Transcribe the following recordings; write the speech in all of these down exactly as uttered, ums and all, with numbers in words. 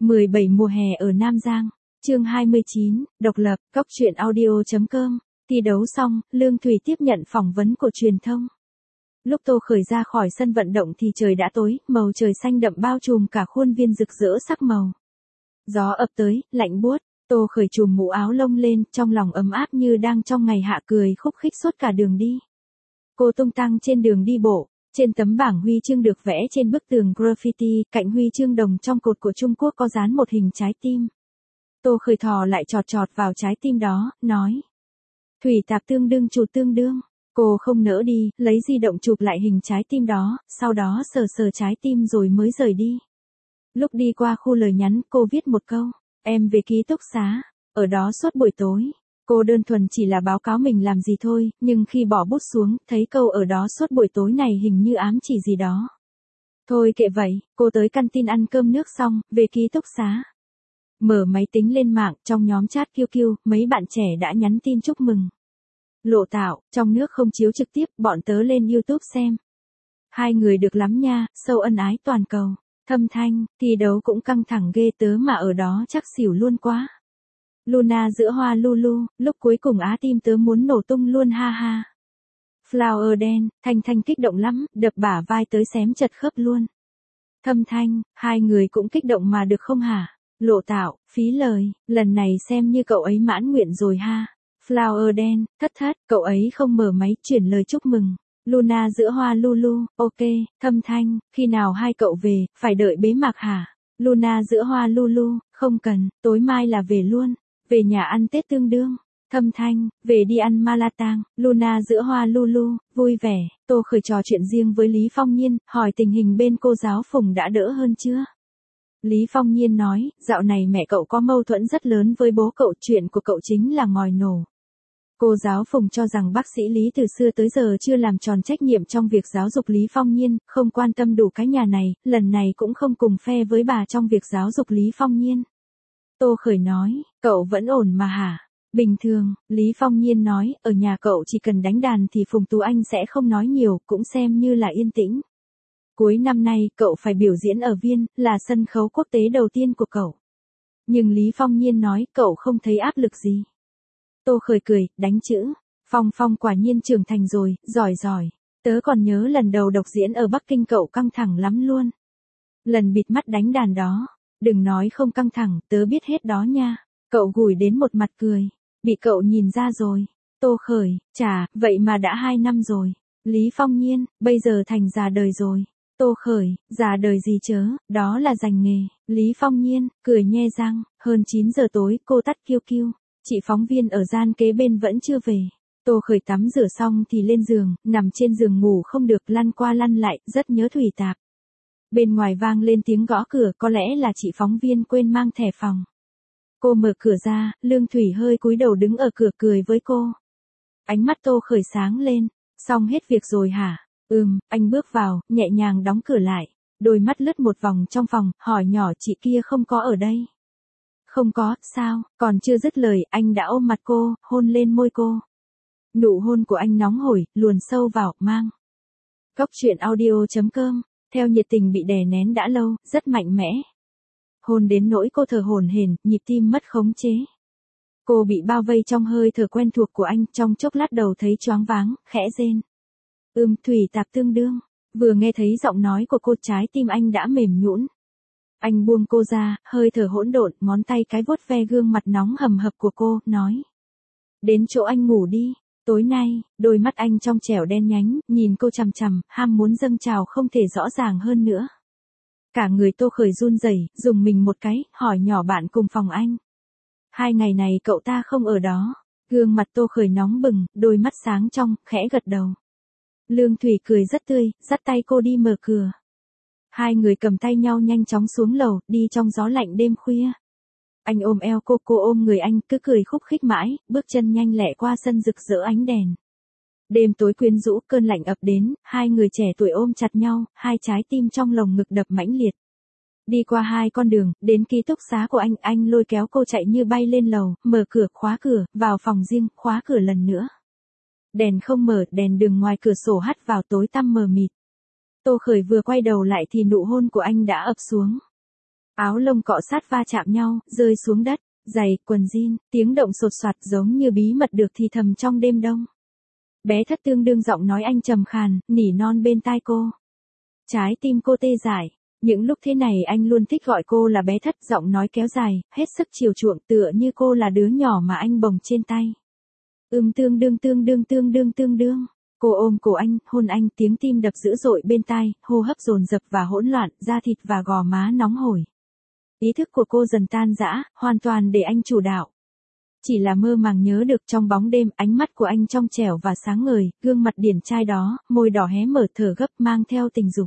mười bảy mùa hè ở Nam Giang, chương hai mươi chín, độc lập, góc truyện audio.com. Thi đấu xong, Lương Thùy tiếp nhận phỏng vấn của truyền thông. Lúc Tô Khởi ra khỏi sân vận động thì trời đã tối, màu trời xanh đậm bao trùm cả khuôn viên rực rỡ sắc màu. Gió ập tới, lạnh buốt, Tô Khởi trùm mũ áo lông lên, trong lòng ấm áp như đang trong ngày hạ, cười khúc khích suốt cả đường đi. Cô tung tăng trên đường đi bộ, trên tấm bảng huy chương được vẽ trên bức tường graffiti, cạnh huy chương đồng trong cột của Trung Quốc có dán một hình trái tim. Tô Khởi thò lại chọt chọt vào trái tim đó, nói: Thủy tạp tương đương chụp tương đương. Cô không nỡ đi, lấy di động chụp lại hình trái tim đó, sau đó sờ sờ trái tim rồi mới rời đi. Lúc đi qua khu lời nhắn, cô viết một câu: em về ký túc xá, ở đó suốt buổi tối. Cô đơn thuần chỉ là báo cáo mình làm gì thôi, nhưng khi bỏ bút xuống, thấy câu ở đó suốt buổi tối này hình như ám chỉ gì đó. Thôi kệ vậy, cô tới căn tin ăn cơm nước xong, về ký túc xá. Mở máy tính lên mạng, trong nhóm chat Q Q, mấy bạn trẻ đã nhắn tin chúc mừng. Lộ Tạo, trong nước không chiếu trực tiếp, bọn tớ lên YouTube xem. Hai người được lắm nha, sâu ân ái toàn cầu. Thâm Thanh, thi đấu cũng căng thẳng ghê, tớ mà ở đó chắc xỉu luôn quá. Luna giữa hoa Lulu, lúc cuối cùng á tim tớ muốn nổ tung luôn ha ha. Flower đen, Thanh Thanh kích động lắm, đập bả vai tới xém chật khớp luôn. Thâm Thanh, hai người cũng kích động mà được không hả? Lộ Tạo, phí lời, lần này xem như cậu ấy mãn nguyện rồi ha. Flower đen, thất thất, cậu ấy không mở máy, chuyển lời chúc mừng. Luna giữa hoa Lulu, ok. Thâm Thanh, khi nào hai cậu về, phải đợi bế mạc hả? Luna giữa hoa Lulu, không cần, tối mai là về luôn. Về nhà ăn Tết tương đương. Thâm Thanh, về đi ăn Malatang. Luna giữa hoa Lulu, vui vẻ. Tô Khởi trò chuyện riêng với Lý Phong Nhiên, hỏi tình hình bên cô giáo Phùng đã đỡ hơn chưa? Lý Phong Nhiên nói, dạo này mẹ cậu có mâu thuẫn rất lớn với bố cậu, chuyện của cậu chính là ngòi nổ. Cô giáo Phùng cho rằng bác sĩ Lý từ xưa tới giờ chưa làm tròn trách nhiệm trong việc giáo dục Lý Phong Nhiên, không quan tâm đủ cái nhà này, lần này cũng không cùng phe với bà trong việc giáo dục Lý Phong Nhiên. Tô Khởi nói, cậu vẫn ổn mà hả? Bình thường, Lý Phong Nhiên nói, ở nhà cậu chỉ cần đánh đàn thì Phùng Tú Anh sẽ không nói nhiều, cũng xem như là yên tĩnh. Cuối năm nay, cậu phải biểu diễn ở Viên, là sân khấu quốc tế đầu tiên của cậu. Nhưng Lý Phong Nhiên nói, cậu không thấy áp lực gì. Tô Khởi cười, đánh chữ. Phong Phong quả nhiên trưởng thành rồi, giỏi giỏi. Tớ còn nhớ lần đầu độc diễn ở Bắc Kinh cậu căng thẳng lắm luôn. Lần bịt mắt đánh đàn đó. Đừng nói không căng thẳng, tớ biết hết đó nha. Cậu gùi đến một mặt cười. Bị cậu nhìn ra rồi. Tô Khởi, chà, vậy mà đã hai năm rồi. Lý Phong Nhiên, bây giờ thành già đời rồi. Tô Khởi, già đời gì chớ, đó là giành nghề. Lý Phong Nhiên, cười nhe răng, hơn chín giờ tối, cô tắt Q Q. Chị phóng viên ở gian kế bên vẫn chưa về. Tô Khởi tắm rửa xong thì lên giường, nằm trên giường ngủ không được, lăn qua lăn lại, rất nhớ Thủy Tạp. Bên ngoài vang lên tiếng gõ cửa, có lẽ là chị phóng viên quên mang thẻ phòng. Cô mở cửa ra, Lương Thủy hơi cúi đầu đứng ở cửa cười với cô. Ánh mắt Tô Khởi sáng lên, xong hết việc rồi hả? Ừm, anh bước vào, nhẹ nhàng đóng cửa lại. Đôi mắt lướt một vòng trong phòng, hỏi nhỏ chị kia không có ở đây. Không có, sao? Còn chưa dứt lời, anh đã ôm mặt cô, hôn lên môi cô. Nụ hôn của anh nóng hổi, luồn sâu vào, mang. Góc truyện audio.com. Theo nhiệt tình bị đè nén đã lâu, rất mạnh mẽ. Hôn đến nỗi cô thở hổn hển, nhịp tim mất khống chế. Cô bị bao vây trong hơi thở quen thuộc của anh, trong chốc lát đầu thấy choáng váng, khẽ rên. Ừm, Thủy Tạp tương đương. Vừa nghe thấy giọng nói của cô, trái tim anh đã mềm nhũn. Anh buông cô ra, hơi thở hỗn độn, ngón tay cái vuốt ve gương mặt nóng hầm hập của cô, nói. Đến chỗ anh ngủ đi. Tối nay, đôi mắt anh trong trẻo đen nhánh, nhìn cô chằm chằm, ham muốn dâng trào không thể rõ ràng hơn nữa. Cả người Tô Khởi run rẩy, dùng mình một cái, hỏi nhỏ bạn cùng phòng anh. Hai ngày này cậu ta không ở đó. Gương mặt Tô Khởi nóng bừng, đôi mắt sáng trong, khẽ gật đầu. Lương Thủy cười rất tươi, dắt tay cô đi mở cửa. Hai người cầm tay nhau nhanh chóng xuống lầu, đi trong gió lạnh đêm khuya. Anh ôm eo cô, cô ôm người anh, cứ cười khúc khích mãi, bước chân nhanh lẹ qua sân rực rỡ ánh đèn. Đêm tối quyến rũ, cơn lạnh ập đến, hai người trẻ tuổi ôm chặt nhau, hai trái tim trong lồng ngực đập mãnh liệt. Đi qua hai con đường, đến ký túc xá của anh, anh lôi kéo cô chạy như bay lên lầu, mở cửa, khóa cửa, vào phòng riêng, khóa cửa lần nữa. Đèn không mở, đèn đường ngoài cửa sổ hắt vào tối tăm mờ mịt. Tô Khởi vừa quay đầu lại thì nụ hôn của anh đã ập xuống. Áo lông cọ sát va chạm nhau, rơi xuống đất, giày, quần jean, tiếng động sột soạt giống như bí mật được thì thầm trong đêm đông. Bé Thất tương đương giọng nói anh trầm khàn, nỉ non bên tai cô. Trái tim cô tê dại. Những lúc thế này anh luôn thích gọi cô là bé Thất, giọng nói kéo dài, hết sức chiều chuộng tựa như cô là đứa nhỏ mà anh bồng trên tay. Ưm tương đương tương đương tương đương tương đương. Cô ôm cổ anh, hôn anh, tiếng tim đập dữ dội bên tai, hô hấp dồn dập và hỗn loạn, da thịt và gò má nóng hổi. Ý thức của cô dần tan rã, hoàn toàn để anh chủ đạo. Chỉ là mơ màng nhớ được trong bóng đêm, ánh mắt của anh trong trẻo và sáng ngời, gương mặt điển trai đó, môi đỏ hé mở thở gấp mang theo tình dục.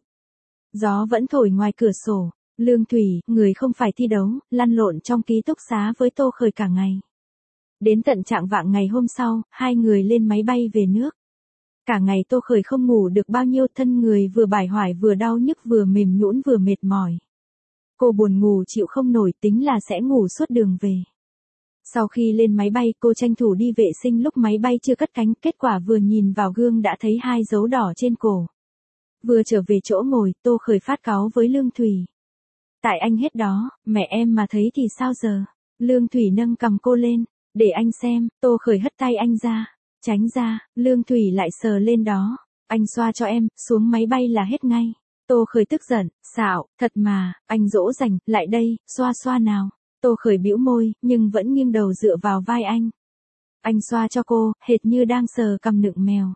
Gió vẫn thổi ngoài cửa sổ, Lương Thủy, người không phải thi đấu, lăn lộn trong ký túc xá với Tô Khởi cả ngày. Đến tận trạng vạng ngày hôm sau, hai người lên máy bay về nước. Cả ngày Tô Khởi không ngủ được bao nhiêu, thân người vừa bải hoài vừa đau nhức vừa mềm nhũn vừa mệt mỏi. Cô buồn ngủ chịu không nổi, tính là sẽ ngủ suốt đường về. Sau khi lên máy bay, cô tranh thủ đi vệ sinh lúc máy bay chưa cất cánh, kết quả vừa nhìn vào gương đã thấy hai dấu đỏ trên cổ. Vừa trở về chỗ ngồi, Tô Khởi phát cáu với Lương Thủy. Tại anh hết đó, mẹ em mà thấy thì sao giờ? Lương Thủy nâng cầm cô lên, để anh xem. Tô Khởi hất tay anh ra, tránh ra. Lương Thủy lại sờ lên đó, anh xoa cho em, xuống máy bay là hết ngay. Tô Khởi tức giận, xạo, thật mà, anh dỗ dành, lại đây, xoa xoa nào. Tô Khởi bĩu môi, nhưng vẫn nghiêng đầu dựa vào vai anh. Anh xoa cho cô, hệt như đang sờ cằm nựng mèo.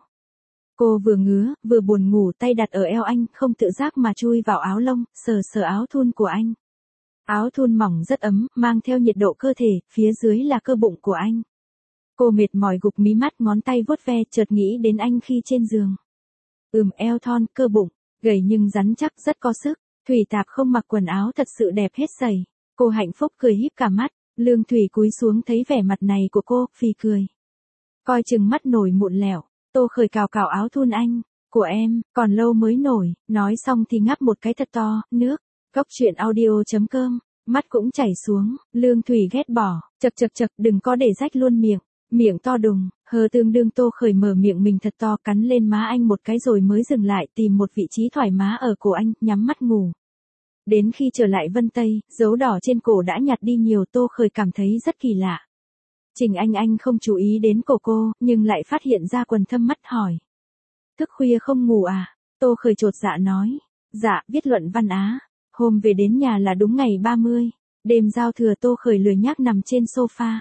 Cô vừa ngứa, vừa buồn ngủ, tay đặt ở eo anh, không tự giác mà chui vào áo lông, sờ sờ áo thun của anh. Áo thun mỏng rất ấm, mang theo nhiệt độ cơ thể, phía dưới là cơ bụng của anh. Cô mệt mỏi gục mí mắt, ngón tay vuốt ve, chợt nghĩ đến anh khi trên giường. Ừm, eo thon, cơ bụng, gầy nhưng rắn chắc, rất có sức. Thủy Tạp không mặc quần áo thật sự đẹp hết sẩy. Cô hạnh phúc cười híp cả mắt, Lương Thủy cúi xuống thấy vẻ mặt này của cô, phì cười. Coi chừng mắt nổi mụn lẹo. Tô Khởi cào cào áo thun anh, của em, còn lâu mới nổi, nói xong thì ngáp một cái thật to, nước. Góc truyện audio chấm com, mắt cũng chảy xuống, Lương Thủy ghét bỏ, chật chật chật, đừng có để rách luôn miệng, miệng to đùng, hờ tương đương. Tô Khởi mở miệng mình thật to, cắn lên má anh một cái rồi mới dừng lại, tìm một vị trí thoải mái ở cổ anh, nhắm mắt ngủ. Đến khi trở lại Vân Tây, dấu đỏ trên cổ đã nhạt đi nhiều. Tô Khởi cảm thấy rất kỳ lạ. Trình Anh Anh không chú ý đến cổ cô, nhưng lại phát hiện ra quần thâm mắt, hỏi. Thức khuya không ngủ à? Tô Khởi chột dạ nói. Dạ, viết luận văn á. Hôm về đến nhà là đúng ngày ba mươi. Đêm giao thừa Tô Khởi lười nhác nằm trên sofa.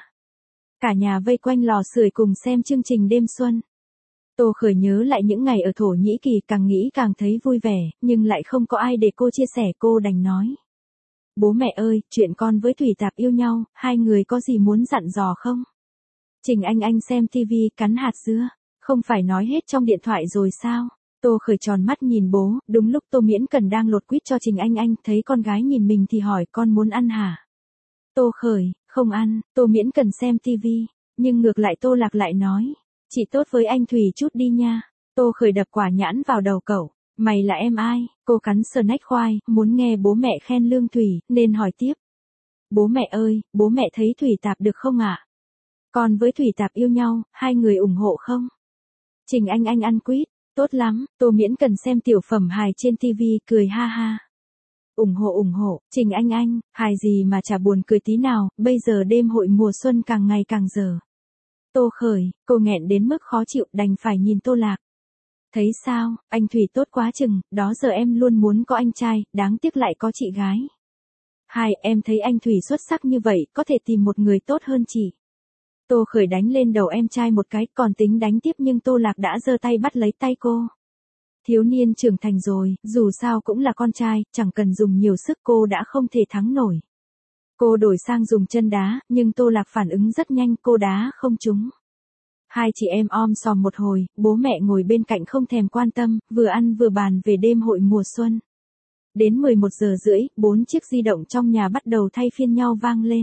Cả nhà vây quanh lò sưởi cùng xem chương trình đêm xuân. Tô Khởi nhớ lại những ngày ở Thổ Nhĩ Kỳ, càng nghĩ càng thấy vui vẻ, nhưng lại không có ai để cô chia sẻ, cô đành nói. Bố mẹ ơi, chuyện con với Thủy Tạp yêu nhau, hai người có gì muốn dặn dò không? Trình Anh Anh xem tivi, cắn hạt dưa, không phải nói hết trong điện thoại rồi sao? Tô Khởi tròn mắt nhìn bố, đúng lúc Tô Miễn Cần đang lột quýt cho Trình Anh Anh, thấy con gái nhìn mình thì hỏi, con muốn ăn hả? Tô Khởi, không ăn. Tô Miễn Cần xem tivi, nhưng ngược lại Tô Lạc lại nói, chị tốt với anh Thủy chút đi nha. Tô Khởi đập quả nhãn vào đầu cậu. Mày là em ai? Cô cắn snack khoai, muốn nghe bố mẹ khen Lương Thủy, nên hỏi tiếp. Bố mẹ ơi, bố mẹ thấy Thủy Tạp được không ạ? À? Con với Thủy Tạp yêu nhau, hai người ủng hộ không? Trình Anh Anh ăn quýt, tốt lắm. Tô Miễn Cần xem tiểu phẩm hài trên tivi, cười ha ha. Ủng hộ ủng hộ. Trình Anh Anh, hài gì mà chả buồn cười tí nào, bây giờ đêm hội mùa xuân càng ngày càng dở. Tô Khởi, cô nghẹn đến mức khó chịu, đành phải nhìn Tô Lạc. Thấy sao, anh Thủy tốt quá chừng, đó giờ em luôn muốn có anh trai, đáng tiếc lại có chị gái. Hai, em thấy anh Thủy xuất sắc như vậy, có thể tìm một người tốt hơn chị. Tô Khởi đánh lên đầu em trai một cái, còn tính đánh tiếp nhưng Tô Lạc đã giơ tay bắt lấy tay cô. Thiếu niên trưởng thành rồi, dù sao cũng là con trai, chẳng cần dùng nhiều sức, cô đã không thể thắng nổi. Cô đổi sang dùng chân đá, nhưng Tô Lạc phản ứng rất nhanh, cô đá không trúng. Hai chị em om sòm một hồi, bố mẹ ngồi bên cạnh không thèm quan tâm, vừa ăn vừa bàn về đêm hội mùa xuân. Đến mười một giờ rưỡi, bốn chiếc di động trong nhà bắt đầu thay phiên nhau vang lên.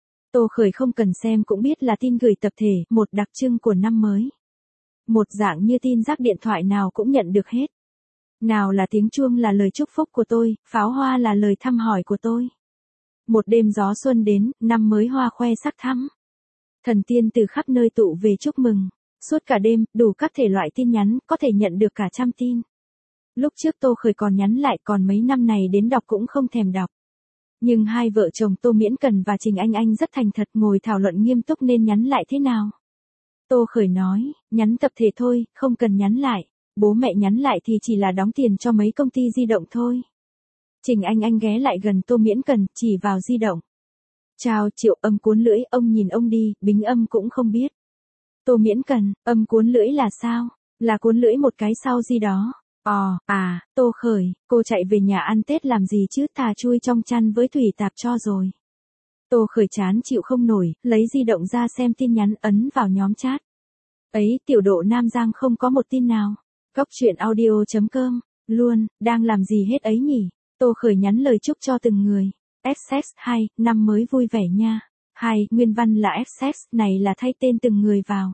Tô Khởi không cần xem cũng biết là tin gửi tập thể, một đặc trưng của năm mới. Một dạng như tin rác điện thoại nào cũng nhận được hết. Nào là tiếng chuông là lời chúc phúc của tôi, pháo hoa là lời thăm hỏi của tôi. Một đêm gió xuân đến, năm mới hoa khoe sắc thắm. Thần tiên từ khắp nơi tụ về chúc mừng. Suốt cả đêm, đủ các thể loại tin nhắn, có thể nhận được cả trăm tin. Lúc trước Tô Khởi còn nhắn lại, còn mấy năm này đến đọc cũng không thèm đọc. Nhưng hai vợ chồng Tô Miễn Cần và Trình Anh Anh rất thành thật ngồi thảo luận nghiêm túc nên nhắn lại thế nào. Tô Khởi nói, nhắn tập thể thôi, không cần nhắn lại. Bố mẹ nhắn lại thì chỉ là đóng tiền cho mấy công ty di động thôi. Trình Anh Anh ghé lại gần Tô Miễn Cần, chỉ vào di động. Chào Triệu, âm cuốn lưỡi, ông nhìn ông đi, Bính Âm cũng không biết. Tô Miễn Cần, âm cuốn lưỡi là sao? Là cuốn lưỡi một cái sau gì đó. Ồ, à, Tô Khởi, cô chạy về nhà ăn Tết làm gì chứ, thà chui trong chăn với thủy tạp cho rồi. Tô Khởi chán chịu không nổi, lấy di động ra xem tin nhắn, ấn vào nhóm chat. Ấy, tiểu độ Nam Giang không có một tin nào. Góc chuyện audio chấm com, luôn, đang làm gì hết ấy nhỉ? Tô Khởi nhắn lời chúc cho từng người. ép ét hai, năm mới vui vẻ nha. Hai, nguyên văn là ép ét, này là thay tên từng người vào.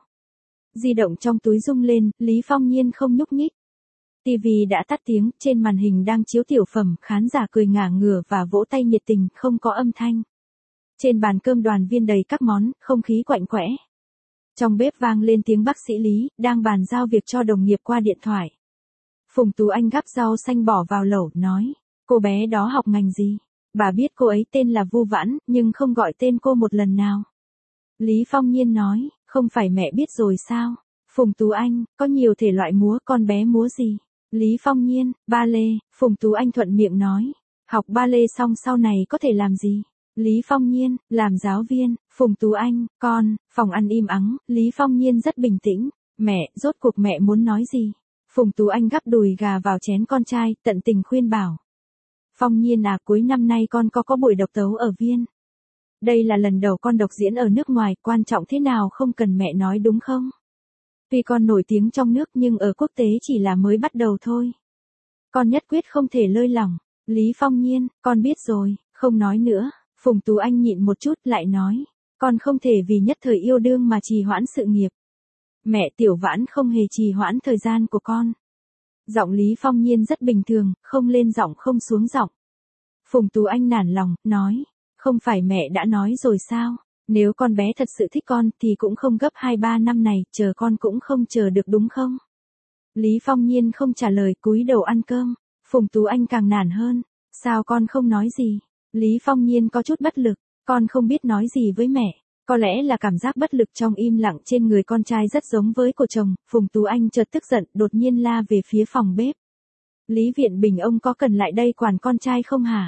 Di động trong túi rung lên, Lý Phong Nhiên không nhúc nhích. ti vi đã tắt tiếng, trên màn hình đang chiếu tiểu phẩm, khán giả cười ngả ngửa và vỗ tay nhiệt tình, không có âm thanh. Trên bàn cơm đoàn viên đầy các món, không khí quạnh quẽ. Trong bếp vang lên tiếng bác sĩ Lý, đang bàn giao việc cho đồng nghiệp qua điện thoại. Phùng Tú Anh gắp rau xanh bỏ vào lẩu, nói, cô bé đó học ngành gì? Bà biết cô ấy tên là Vu Vãn, nhưng không gọi tên cô một lần nào. Lý Phong Nhiên nói, không phải mẹ biết rồi sao? Phùng Tú Anh, có nhiều thể loại múa, con bé múa gì? Lý Phong Nhiên, ba lê. Phùng Tú Anh thuận miệng nói, học ba lê xong sau này có thể làm gì? Lý Phong Nhiên, làm giáo viên. Phùng Tú Anh, con. Phòng ăn im ắng, Lý Phong Nhiên rất bình tĩnh. Mẹ, rốt cuộc mẹ muốn nói gì? Phùng Tú Anh gắp đùi gà vào chén con trai, tận tình khuyên bảo. Phong Nhiên à, cuối năm nay con có có buổi độc tấu ở Viên. Đây là lần đầu con độc diễn ở nước ngoài, quan trọng thế nào không cần mẹ nói đúng không? Tuy con nổi tiếng trong nước nhưng ở quốc tế chỉ là mới bắt đầu thôi. Con nhất quyết không thể lơi lỏng. Lý Phong Nhiên, con biết rồi, không nói nữa. Phùng Tú Anh nhịn một chút lại nói, con không thể vì nhất thời yêu đương mà trì hoãn sự nghiệp. Mẹ, Tiểu Vãn không hề trì hoãn thời gian của con. Giọng Lý Phong Nhiên rất bình thường, không lên giọng không xuống giọng. Phùng Tú Anh nản lòng, nói, không phải mẹ đã nói rồi sao, nếu con bé thật sự thích con thì cũng không gấp hai ba năm này, chờ con cũng không chờ được đúng không? Lý Phong Nhiên không trả lời, cúi đầu ăn cơm. Phùng Tú Anh càng nản hơn, sao con không nói gì? Lý Phong Nhiên có chút bất lực, con không biết nói gì với mẹ. Có lẽ là cảm giác bất lực trong im lặng trên người con trai rất giống với của chồng, Phùng Tú Anh chợt tức giận, đột nhiên la về phía phòng bếp. Lý Viện Bình, ông có cần lại đây quản con trai không hả?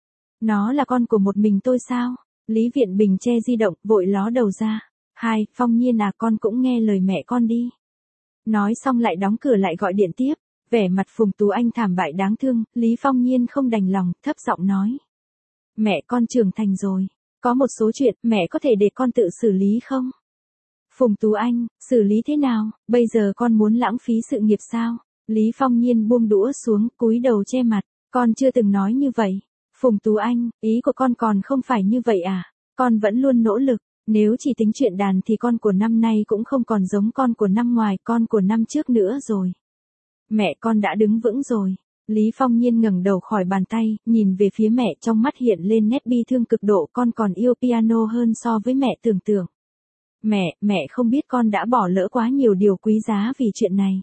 Nó là con của một mình tôi sao? Lý Viện Bình che di động, vội ló đầu ra. Hai, Phong Nhiên à, con cũng nghe lời mẹ con đi. Nói xong lại đóng cửa lại gọi điện tiếp. Vẻ mặt Phùng Tú Anh thảm bại đáng thương, Lý Phong Nhiên không đành lòng, thấp giọng nói. Mẹ con trưởng thành rồi. Có một số chuyện, mẹ có thể để con tự xử lý không? Phùng Tú Anh, xử lý thế nào? Bây giờ con muốn lãng phí sự nghiệp sao? Lý Phong Nhiên buông đũa xuống, cúi đầu che mặt. Con chưa từng nói như vậy. Phùng Tú Anh, ý của con còn không phải như vậy à? Con vẫn luôn nỗ lực. Nếu chỉ tính chuyện đàn thì con của năm nay cũng không còn giống con của năm ngoài, con của năm trước nữa rồi. Mẹ con đã đứng vững rồi. Lý Phong Nhiên ngẩng đầu khỏi bàn tay, nhìn về phía mẹ, trong mắt hiện lên nét bi thương cực độ, con còn yêu piano hơn so với mẹ tưởng tượng. Mẹ, mẹ không biết con đã bỏ lỡ quá nhiều điều quý giá vì chuyện này.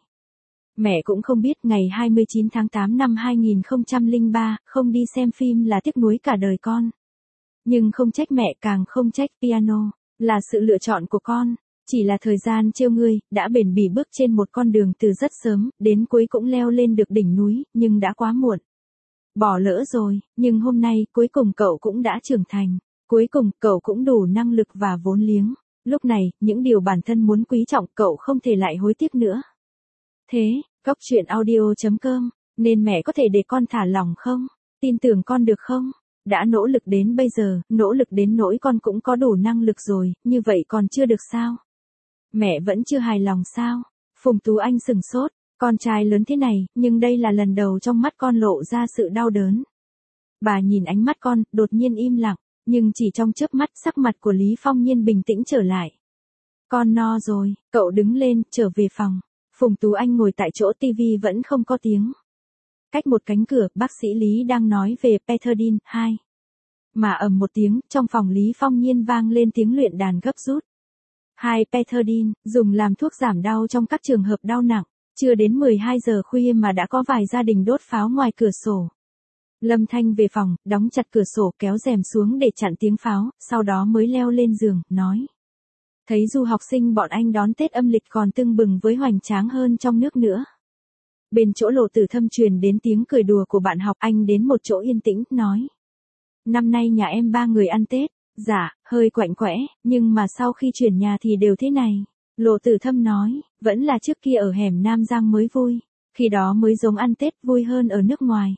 Mẹ cũng không biết ngày hai mươi chín tháng tám năm hai nghìn không trăm lẻ ba, không đi xem phim là tiếc nuối cả đời con. Nhưng không trách mẹ, càng không trách piano, là sự lựa chọn của con. Chỉ là thời gian trêu ngươi, đã bền bỉ bước trên một con đường từ rất sớm, đến cuối cũng leo lên được đỉnh núi, nhưng đã quá muộn. Bỏ lỡ rồi, nhưng hôm nay, cuối cùng cậu cũng đã trưởng thành. Cuối cùng, cậu cũng đủ năng lực và vốn liếng. Lúc này, những điều bản thân muốn quý trọng, cậu không thể lại hối tiếc nữa. Thế, góc chuyện audio chấm com, nên mẹ có thể để con thả lỏng không? Tin tưởng con được không? Đã nỗ lực đến bây giờ, nỗ lực đến nỗi con cũng có đủ năng lực rồi, như vậy còn chưa được sao? Mẹ vẫn chưa hài lòng sao? Phùng Tú Anh sừng sốt, con trai lớn thế này, nhưng đây là lần đầu trong mắt con lộ ra sự đau đớn. Bà nhìn ánh mắt con, đột nhiên im lặng, nhưng chỉ trong chớp mắt sắc mặt của Lý Phong Nhiên bình tĩnh trở lại. Con no rồi, cậu đứng lên, trở về phòng. Phùng Tú Anh ngồi tại chỗ, tivi vẫn không có tiếng. Cách một cánh cửa, bác sĩ Lý đang nói về Peterdin, hai. Mà ầm một tiếng, trong phòng Lý Phong Nhiên vang lên tiếng luyện đàn gấp rút. hai Peterdin, dùng làm thuốc giảm đau trong các trường hợp đau nặng. Chưa đến mười hai giờ khuya mà đã có vài gia đình đốt pháo ngoài cửa sổ. Lâm Thanh về phòng, đóng chặt cửa sổ, kéo rèm xuống để chặn tiếng pháo, sau đó mới leo lên giường, nói. Thấy du học sinh bọn anh đón Tết âm lịch còn tưng bừng với hoành tráng hơn trong nước nữa. Bên chỗ Lộ Tử Thâm truyền đến tiếng cười đùa của bạn học, anh đến một chỗ yên tĩnh, nói. Năm nay nhà em ba người ăn Tết, dạ, hơi quạnh quẽ, nhưng mà sau khi chuyển nhà thì đều thế này. Lộ Tử Thâm nói, vẫn là trước kia ở hẻm Nam Giang mới vui, khi đó mới giống ăn Tết vui hơn ở nước ngoài.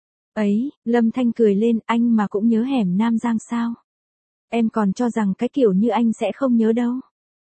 Ấy, Lâm Thanh cười lên, anh mà cũng nhớ hẻm Nam Giang sao? Em còn cho rằng cái kiểu như anh sẽ không nhớ đâu.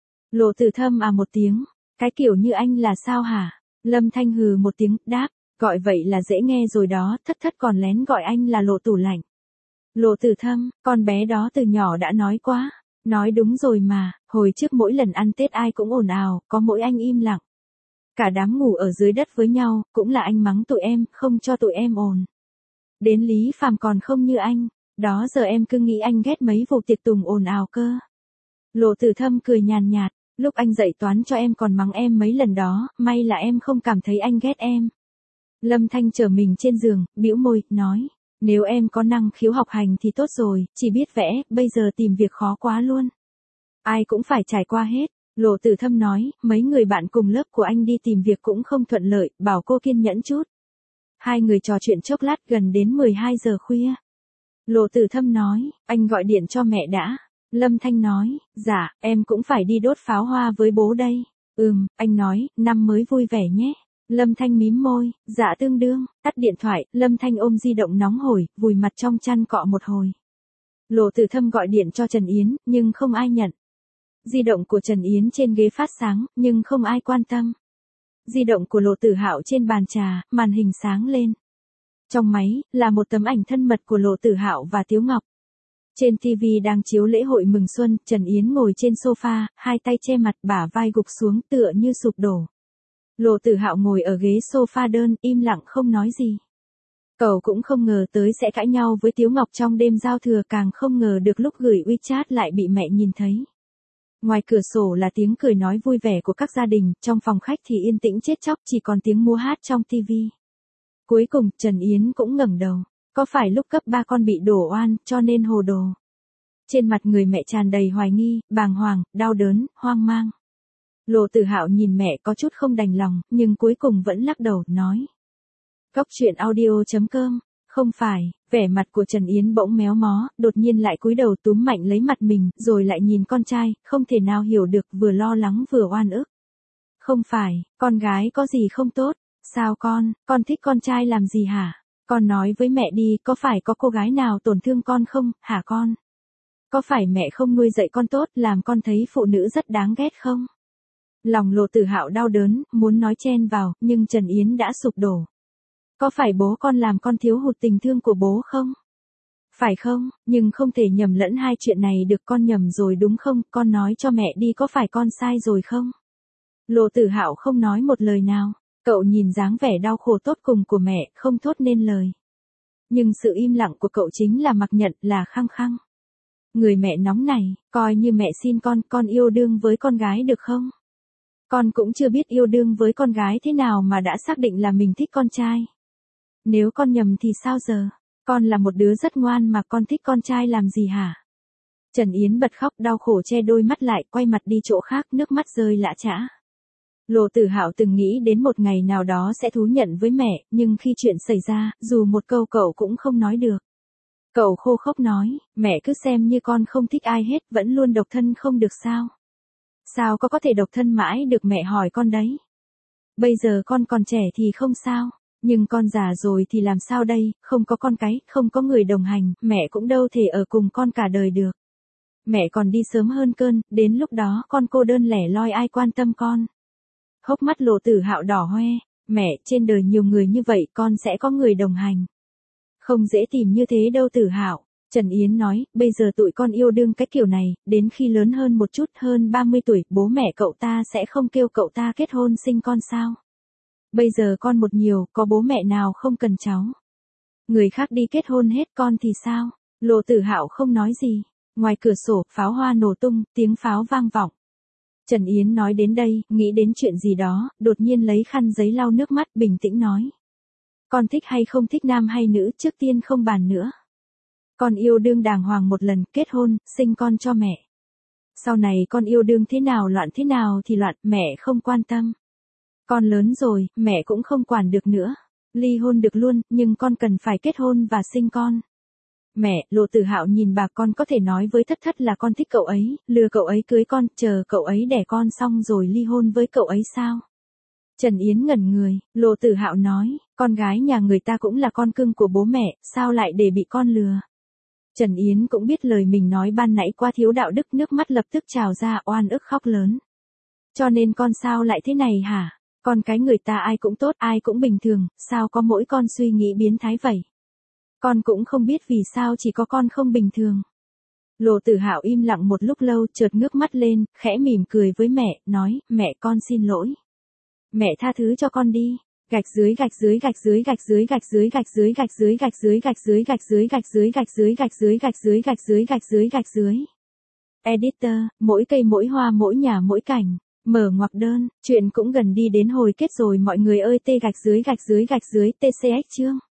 Lộ Tử Thâm à một tiếng, cái kiểu như anh là sao hả? Lâm Thanh hừ một tiếng, đáp, gọi vậy là dễ nghe rồi đó, thất thất còn lén gọi anh là Lộ Tủ Lạnh. Lộ Tử Thâm, con bé đó từ nhỏ đã nói quá. Nói đúng rồi mà, hồi trước mỗi lần ăn Tết ai cũng ồn ào, có mỗi anh im lặng. Cả đám ngủ ở dưới đất với nhau, cũng là anh mắng tụi em, không cho tụi em ồn. Đến Lý Phàm còn không như anh, đó giờ em cứ nghĩ anh ghét mấy vụ tiệc tùng ồn ào cơ. Lộ Tử Thâm cười nhàn nhạt, lúc anh dạy toán cho em còn mắng em mấy lần đó, may là em không cảm thấy anh ghét em. Lâm Thanh trở mình trên giường, bĩu môi, nói. Nếu em có năng khiếu học hành thì tốt rồi, chỉ biết vẽ, bây giờ tìm việc khó quá luôn. Ai cũng phải trải qua hết. Lộ Tử Thâm nói, mấy người bạn cùng lớp của anh đi tìm việc cũng không thuận lợi, bảo cô kiên nhẫn chút. Hai người trò chuyện chốc lát gần đến mười hai giờ khuya. Lộ Tử Thâm nói, anh gọi điện cho mẹ đã. Lâm Thanh nói, dạ, em cũng phải đi đốt pháo hoa với bố đây. Ừm, anh nói, năm mới vui vẻ nhé. Lâm Thanh mím môi, dạ tương đương, tắt điện thoại, Lâm Thanh ôm di động nóng hổi, vùi mặt trong chăn cọ một hồi. Lộ Tử Thâm gọi điện cho Trần Yến, nhưng không ai nhận. Di động của Trần Yến trên ghế phát sáng, nhưng không ai quan tâm. Di động của Lộ Tử Hạo trên bàn trà, màn hình sáng lên. Trong máy, là một tấm ảnh thân mật của Lộ Tử Hạo và Tiếu Ngọc. Trên ti vi đang chiếu lễ hội mừng xuân, Trần Yến ngồi trên sofa, hai tay che mặt, bả vai gục xuống tựa như sụp đổ. Lộ Tử Hạo ngồi ở ghế sofa đơn, im lặng không nói gì. Cậu cũng không ngờ tới sẽ cãi nhau với Tiếu Ngọc trong đêm giao thừa, càng không ngờ được lúc gửi WeChat lại bị mẹ nhìn thấy. Ngoài cửa sổ là tiếng cười nói vui vẻ của các gia đình, trong phòng khách thì yên tĩnh chết chóc, chỉ còn tiếng múa hát trong ti vi. Cuối cùng, Trần Yến cũng ngẩng đầu. Có phải lúc cấp ba con bị đổ oan, cho nên hồ đồ? Trên mặt người mẹ tràn đầy hoài nghi, bàng hoàng, đau đớn, hoang mang. Lộ Tử Hạo nhìn mẹ có chút không đành lòng, nhưng cuối cùng vẫn lắc đầu, nói. Góc truyện audio chấm com, không phải, vẻ mặt của Trần Yến bỗng méo mó, đột nhiên lại cúi đầu túm mạnh lấy mặt mình, rồi lại nhìn con trai, không thể nào hiểu được, vừa lo lắng vừa oan ức. Không phải, con gái có gì không tốt, sao con, con thích con trai làm gì hả? Con nói với mẹ đi, có phải có cô gái nào tổn thương con không, hả con? Có phải mẹ không nuôi dạy con tốt, làm con thấy phụ nữ rất đáng ghét không? Lòng Lộ Tử Hạo đau đớn, muốn nói chen vào, nhưng Trần Yến đã sụp đổ. Có phải bố con làm con thiếu hụt tình thương của bố không? Phải không, nhưng không thể nhầm lẫn hai chuyện này được, con nhầm rồi đúng không, con nói cho mẹ đi, có phải con sai rồi không? Lộ Tử Hạo không nói một lời nào, cậu nhìn dáng vẻ đau khổ tốt cùng của mẹ, không thốt nên lời. Nhưng sự im lặng của cậu chính là mặc nhận, là khăng khăng. Người mẹ nóng này, coi như mẹ xin con, con yêu đương với con gái được không? Con cũng chưa biết yêu đương với con gái thế nào mà đã xác định là mình thích con trai. Nếu con nhầm thì sao giờ? Con là một đứa rất ngoan mà con thích con trai làm gì hả? Trần Yến bật khóc đau khổ che đôi mắt lại, quay mặt đi chỗ khác, nước mắt rơi lã chã. Lộ Tử Hạo từng nghĩ đến một ngày nào đó sẽ thú nhận với mẹ, nhưng khi chuyện xảy ra, dù một câu cậu cũng không nói được. Cậu khô khốc nói, mẹ cứ xem như con không thích ai hết, vẫn luôn độc thân không được sao? Sao có có thể độc thân mãi được, mẹ hỏi con đấy. Bây giờ con còn trẻ thì không sao, nhưng con già rồi thì làm sao đây, không có con cái, không có người đồng hành, mẹ cũng đâu thể ở cùng con cả đời được. Mẹ còn đi sớm hơn cơn, đến lúc đó con cô đơn lẻ loi ai quan tâm con. Hốc mắt Lộ Tử Hạo đỏ hoe, mẹ, trên đời nhiều người như vậy, con sẽ có người đồng hành. Không dễ tìm như thế đâu Tử Hạo. Trần Yến nói, bây giờ tụi con yêu đương cái kiểu này, đến khi lớn hơn một chút, hơn ba mươi tuổi, bố mẹ cậu ta sẽ không kêu cậu ta kết hôn sinh con sao? Bây giờ con một nhiều, có bố mẹ nào không cần cháu? Người khác đi kết hôn hết, con thì sao? Lộ Tử Hạo không nói gì. Ngoài cửa sổ, pháo hoa nổ tung, tiếng pháo vang vọng. Trần Yến nói đến đây, nghĩ đến chuyện gì đó, đột nhiên lấy khăn giấy lau nước mắt, bình tĩnh nói. Con thích hay không thích nam hay nữ trước tiên không bàn nữa. Con yêu đương đàng hoàng một lần, kết hôn, sinh con cho mẹ. Sau này con yêu đương thế nào loạn thế nào thì loạn, mẹ không quan tâm. Con lớn rồi, mẹ cũng không quản được nữa. Ly hôn được luôn, nhưng con cần phải kết hôn và sinh con. Mẹ, Lộ Tử Hạo nhìn bà con có thể nói với Thất Thất là con thích cậu ấy, lừa cậu ấy cưới con, chờ cậu ấy đẻ con xong rồi ly hôn với cậu ấy sao? Trần Yến ngẩn người, Lộ Tử Hạo nói, con gái nhà người ta cũng là con cưng của bố mẹ, sao lại để bị con lừa? Trần Yến cũng biết lời mình nói ban nãy quá thiếu đạo đức, nước mắt lập tức trào ra, oan ức khóc lớn. Cho nên con sao lại thế này hả? Con cái người ta ai cũng tốt, ai cũng bình thường, sao có mỗi con suy nghĩ biến thái vậy? Con cũng không biết vì sao chỉ có con không bình thường. Lộ Tử Hạo im lặng một lúc lâu, chợt ngước mắt lên, khẽ mỉm cười với mẹ, nói, mẹ con xin lỗi. Mẹ tha thứ cho con đi. Gạch dưới gạch dưới gạch dưới gạch dưới gạch dưới gạch dưới gạch dưới gạch dưới gạch dưới gạch dưới gạch dưới gạch dưới gạch dưới gạch dưới gạch dưới gạch dưới gạch dưới. Editor, mỗi cây mỗi hoa mỗi nhà mỗi cảnh. Mở ngoặc đơn, chuyện cũng gần đi đến hồi kết rồi mọi người ơi, tê gạch dưới gạch dưới gạch dưới tê xê ích chương.